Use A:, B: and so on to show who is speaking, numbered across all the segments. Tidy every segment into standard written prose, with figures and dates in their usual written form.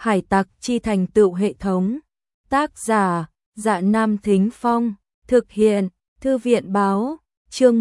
A: Hải tặc chi thành tựu hệ thống. Tác giả: Dạ Nam Thính Phong. Thực hiện: Thư viện báo. Chương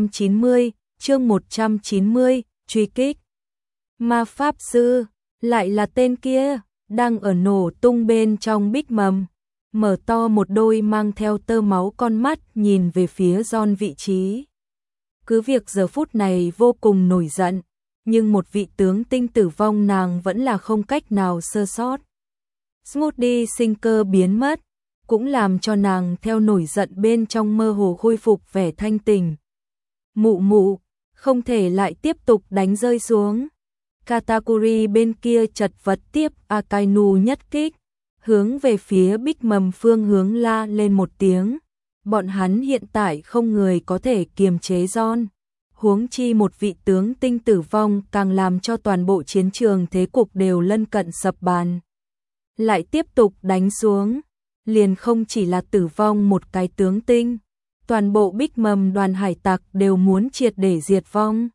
A: 190, truy kích. Ma pháp sư, lại là tên kia, đang ở nổ tung bên trong bích mầm, mở to một đôi mang theo tơ máu con mắt nhìn về phía John vị trí. Cứ việc giờ phút này vô cùng nổi giận, nhưng một vị tướng tinh tử vong nàng vẫn là không cách nào sơ sót. Smoothie sinh cơ biến mất, cũng làm cho nàng theo nổi giận bên trong mơ hồ khôi phục vẻ thanh tỉnh. Mụ mụ, không thể lại tiếp tục đánh rơi xuống. Katakuri bên kia chật vật tiếp Akainu nhất kích, hướng về phía bích mầm phương hướng la lên một tiếng. Bọn hắn hiện tại không người có thể kiềm chế John. Huống chi một vị tướng tinh tử vong càng làm cho toàn bộ chiến trường thế cục đều lân cận sập bàn. Lại tiếp tục đánh xuống, liền không chỉ là tử vong một cái tướng tinh, toàn bộ bích mầm đoàn hải tặc đều muốn triệt để diệt vong.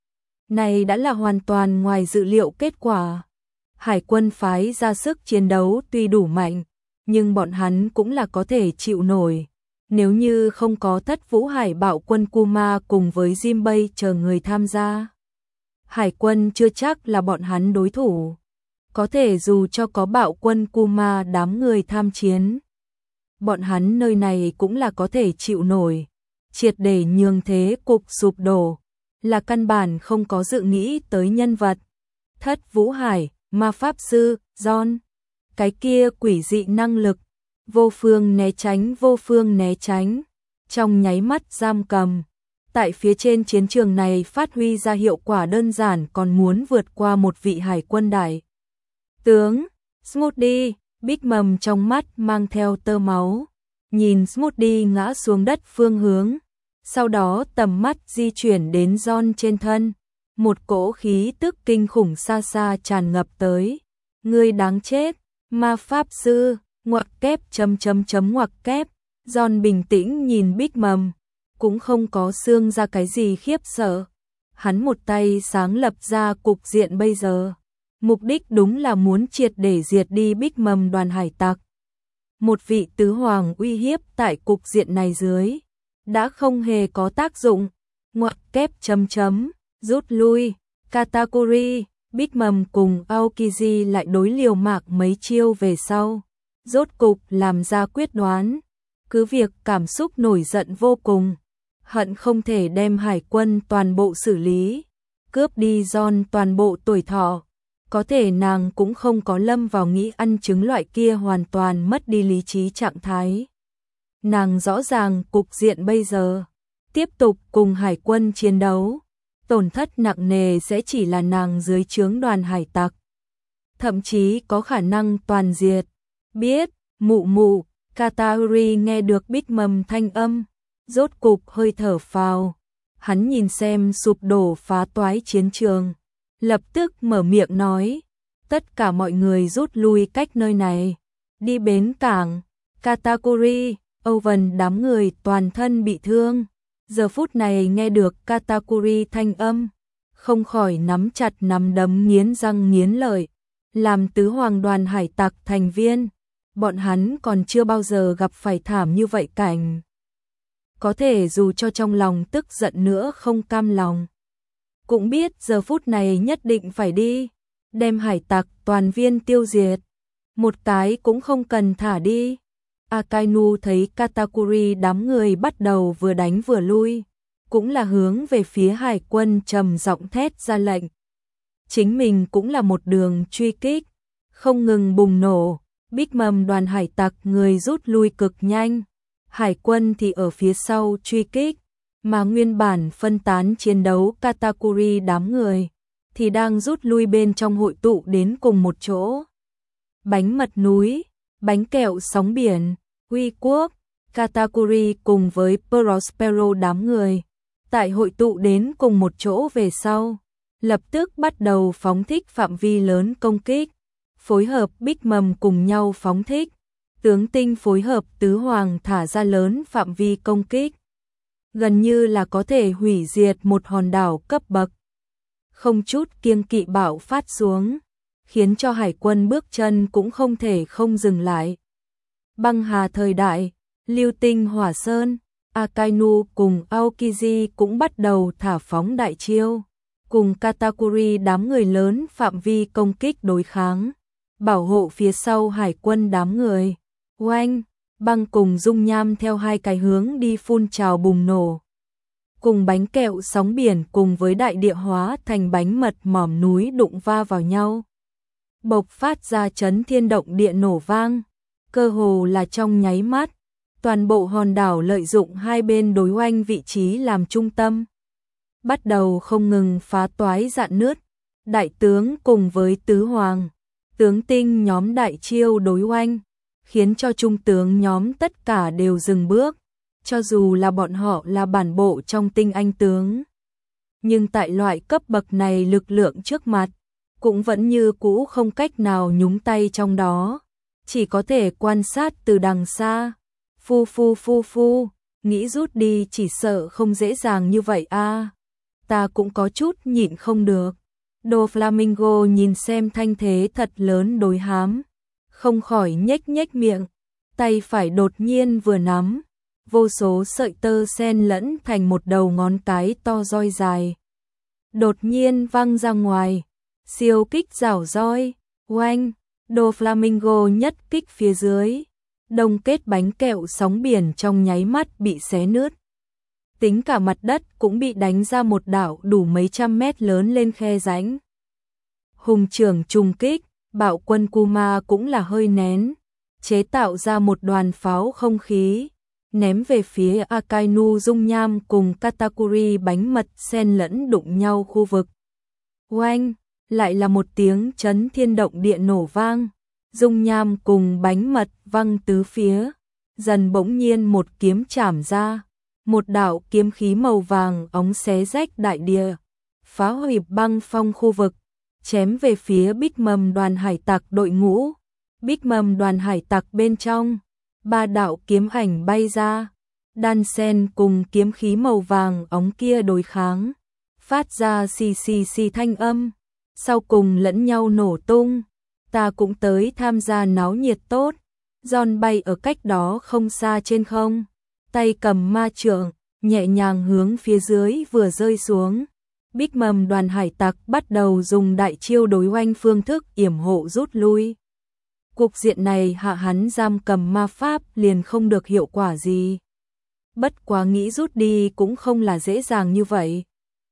A: Này đã là hoàn toàn ngoài dự liệu kết quả. Hải quân phái ra sức chiến đấu tuy đủ mạnh, nhưng bọn hắn cũng là có thể chịu nổi. Nếu như không có Thất Vũ Hải Bạo quân Kuma cùng với Jinbei chờ người tham gia, Hải quân chưa chắc là bọn hắn đối thủ. Có thể dù cho có Bạo quân Kuma đám người tham chiến, bọn hắn nơi này cũng là có thể chịu nổi. Triệt để nhường thế cục sụp đổ là căn bản không có dự nghĩ tới nhân vật. Thất Vũ Hải, ma pháp sư, John, cái kia quỷ dị năng lực, vô phương né tránh, trong nháy mắt giam cầm. Tại phía trên chiến trường này phát huy ra hiệu quả đơn giản còn muốn vượt qua một vị hải quân đại tướng. Smoothie, bích mầm trong mắt mang theo tơ máu, nhìn Smoothie ngã xuống đất phương hướng. Sau đó tầm mắt di chuyển đến John trên thân, một cỗ khí tức kinh khủng xa xa tràn ngập tới. Ngươi đáng chết, ma pháp sư, ngoặc kép ngoặc kép. John bình tĩnh nhìn bích mầm, cũng không có xương ra cái gì khiếp sợ. Hắn một tay sáng lập ra cục diện bây giờ, mục đích đúng là muốn triệt để diệt đi bích mầm đoàn hải tặc. Một vị tứ hoàng uy hiếp tại cục diện này dưới đã không hề có tác dụng. Ngoặc kép rút lui. Katakuri, bích mầm cùng Aokiji lại đối liều mạc mấy chiêu về sau, rốt cục làm ra quyết đoán. Cứ việc cảm xúc nổi giận vô cùng, hận không thể đem hải quân toàn bộ xử lý, cướp đi John toàn bộ tuổi thọ. Có thể nàng cũng không có lâm vào nghĩ ăn trứng loại kia hoàn toàn mất đi lý trí trạng thái. Nàng rõ ràng cục diện bây giờ, tiếp tục cùng hải quân chiến đấu, tổn thất nặng nề sẽ chỉ là nàng dưới trướng đoàn hải tặc. Thậm chí có khả năng toàn diệt. Biết, mụ mụ. Katakuri nghe được bích mầm thanh âm, rốt cục hơi thở phào. Hắn nhìn xem sụp đổ phá toái chiến trường, lập tức mở miệng nói, tất cả mọi người rút lui cách nơi này, đi bến cảng. Katakuri, Owen đám người toàn thân bị thương, giờ phút này nghe được Katakuri thanh âm, không khỏi nắm chặt nắm đấm nghiến răng nghiến lợi. Làm tứ hoàng đoàn hải tặc thành viên, bọn hắn còn chưa bao giờ gặp phải thảm như vậy cảnh. Có thể dù cho trong lòng tức giận nữa không cam lòng, cũng biết giờ phút này nhất định phải đi, đem hải tặc toàn viên tiêu diệt, một cái cũng không cần thả đi. Akainu thấy Katakuri đám người bắt đầu vừa đánh vừa lui, cũng là hướng về phía hải quân trầm giọng thét ra lệnh. Chính mình cũng là một đường truy kích, không ngừng bùng nổ. Bích mầm đoàn hải tặc người rút lui cực nhanh, hải quân thì ở phía sau truy kích, mà nguyên bản phân tán chiến đấu Katakuri đám người thì đang rút lui bên trong hội tụ đến cùng một chỗ. Bánh mật núi, bánh kẹo sóng biển, Huy Quốc, Katakuri cùng với Prospero đám người tại hội tụ đến cùng một chỗ về sau, lập tức bắt đầu phóng thích phạm vi lớn công kích. Phối hợp bích mầm cùng nhau phóng thích, tướng tinh phối hợp tứ hoàng thả ra lớn phạm vi công kích, gần như là có thể hủy diệt một hòn đảo cấp bậc. Không chút kiêng kỵ bạo phát xuống, khiến cho hải quân bước chân cũng không thể không dừng lại. Băng hà thời đại, Lưu Tinh Hỏa Sơn, Akainu cùng Aokiji cũng bắt đầu thả phóng đại chiêu, cùng Katakuri đám người lớn phạm vi công kích đối kháng, bảo hộ phía sau hải quân đám người. Oanh, băng cùng dung nham theo hai cái hướng đi phun trào bùng nổ. Cùng bánh kẹo sóng biển cùng với đại địa hóa thành bánh mật mỏm núi đụng va vào nhau. Bộc phát ra chấn thiên động địa nổ vang, cơ hồ là trong nháy mắt, toàn bộ hòn đảo lợi dụng hai bên đối oanh vị trí làm trung tâm. Bắt đầu không ngừng phá toái rạn nứt, đại tướng cùng với tứ hoàng, tướng tinh nhóm đại chiêu đối oanh, khiến cho trung tướng nhóm tất cả đều dừng bước, cho dù là bọn họ là bản bộ trong tinh anh tướng. Nhưng tại loại cấp bậc này lực lượng trước mặt, cũng vẫn như cũ không cách nào nhúng tay trong đó, chỉ có thể quan sát từ đằng xa. Phu, nghĩ rút đi chỉ sợ không dễ dàng như vậy a. Ta cũng có chút nhịn không được. Đồ Flamingo nhìn xem thanh thế thật lớn đối hám, không khỏi nhếch nhếch miệng, tay phải đột nhiên vừa nắm, vô số sợi tơ xen lẫn thành một đầu ngón cái to roi dài. Đột nhiên văng ra ngoài, siêu kích rảo roi, oanh, Đồ Flamingo nhất kích phía dưới, đông kết bánh kẹo sóng biển trong nháy mắt bị xé nứt. Tính cả mặt đất cũng bị đánh ra một đảo đủ mấy trăm mét lớn lên khe rãnh. Hùng trưởng trùng kích, bạo quân Kuma cũng là hơi nén, chế tạo ra một đoàn pháo không khí, ném về phía Akainu dung nham cùng Katakuri bánh mật xen lẫn đụng nhau khu vực. Oanh, lại là một tiếng chấn thiên động địa nổ vang, dung nham cùng bánh mật văng tứ phía, dần bỗng nhiên một kiếm chảm ra, một đạo kiếm khí màu vàng óng xé rách đại địa, phá hủy băng phong khu vực, chém về phía Big Mom đoàn hải tặc đội ngũ. Big Mom đoàn hải tặc bên trong, ba đạo kiếm ảnh bay ra, đan sen cùng kiếm khí màu vàng óng kia đối kháng, phát ra xì xì xì thanh âm, sau cùng lẫn nhau nổ tung. Ta cũng tới tham gia náo nhiệt tốt. John bay ở cách đó không xa trên không, tay cầm ma trượng, nhẹ nhàng hướng phía dưới vừa rơi xuống. Big Mom đoàn hải tặc bắt đầu dùng đại chiêu đối oanh phương thức yểm hộ rút lui. Cục diện này hạ hắn giam cầm ma pháp liền không được hiệu quả gì. Bất quá nghĩ rút đi cũng không là dễ dàng như vậy.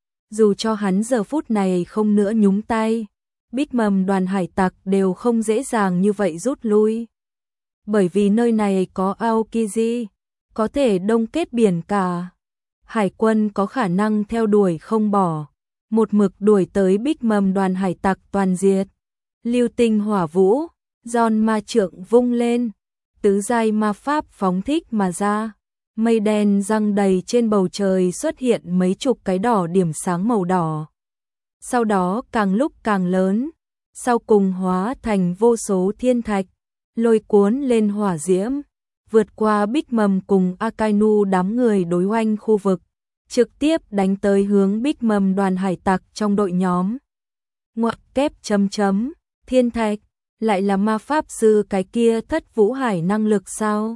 A: Dù cho hắn giờ phút này không nữa nhúng tay, Big Mom đoàn hải tặc đều không dễ dàng như vậy rút lui. Bởi vì nơi này có Aokiji, có thể đông kết biển cả. Hải quân có khả năng theo đuổi không bỏ, một mực đuổi tới Big Mom đoàn hải tặc toàn diệt. Lưu tinh hỏa vũ, John ma trượng vung lên, tứ giai ma pháp phóng thích mà ra. Mây đen răng đầy trên bầu trời xuất hiện mấy chục cái đỏ điểm sáng màu đỏ. Sau đó càng lúc càng lớn, sau cùng hóa thành vô số thiên thạch, lôi cuốn lên hỏa diễm, vượt qua Big Mom cùng Akainu đám người đối oanh khu vực, trực tiếp đánh tới hướng Big Mom đoàn hải tặc trong đội nhóm. Ngoặc kép chấm chấm, thiên thạch, lại là ma pháp sư cái kia Thất Vũ Hải năng lực sao?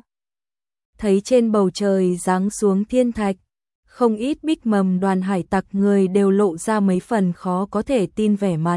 A: Thấy trên bầu trời giáng xuống thiên thạch, không ít Big Mom đoàn hải tặc người đều lộ ra mấy phần khó có thể tin vẻ mặt.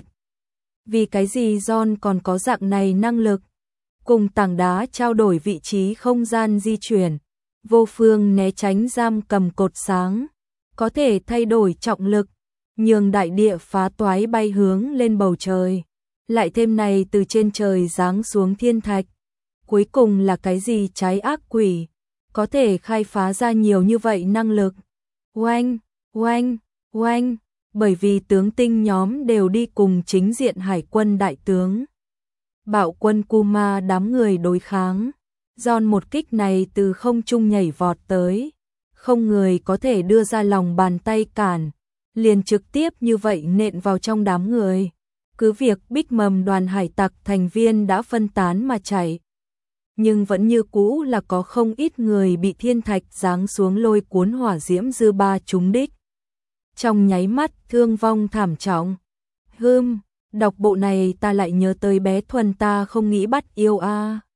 A: Vì cái gì John còn có dạng này năng lực? Cùng tảng đá trao đổi vị trí không gian di chuyển, vô phương né tránh giam cầm cột sáng, có thể thay đổi trọng lực, nhường đại địa phá toái bay hướng lên bầu trời. Lại thêm này từ trên trời giáng xuống thiên thạch. Cuối cùng là cái gì trái ác quỷ, có thể khai phá ra nhiều như vậy năng lực. Oanh, oanh, oanh, bởi vì tướng tinh nhóm đều đi cùng chính diện hải quân đại tướng. Bạo quân Kuma đám người đối kháng. John một kích này từ không trung nhảy vọt tới, không người có thể đưa ra lòng bàn tay cản, liền trực tiếp như vậy nện vào trong đám người. Cứ việc Big Mom đoàn hải tặc thành viên đã phân tán mà chạy, nhưng vẫn như cũ là có không ít người bị thiên thạch giáng xuống lôi cuốn hỏa diễm dư ba trúng đích. Trong nháy mắt thương vong thảm trọng. Đọc bộ này ta lại nhớ tới bé Thuần, ta không nghĩ bắt yêu a.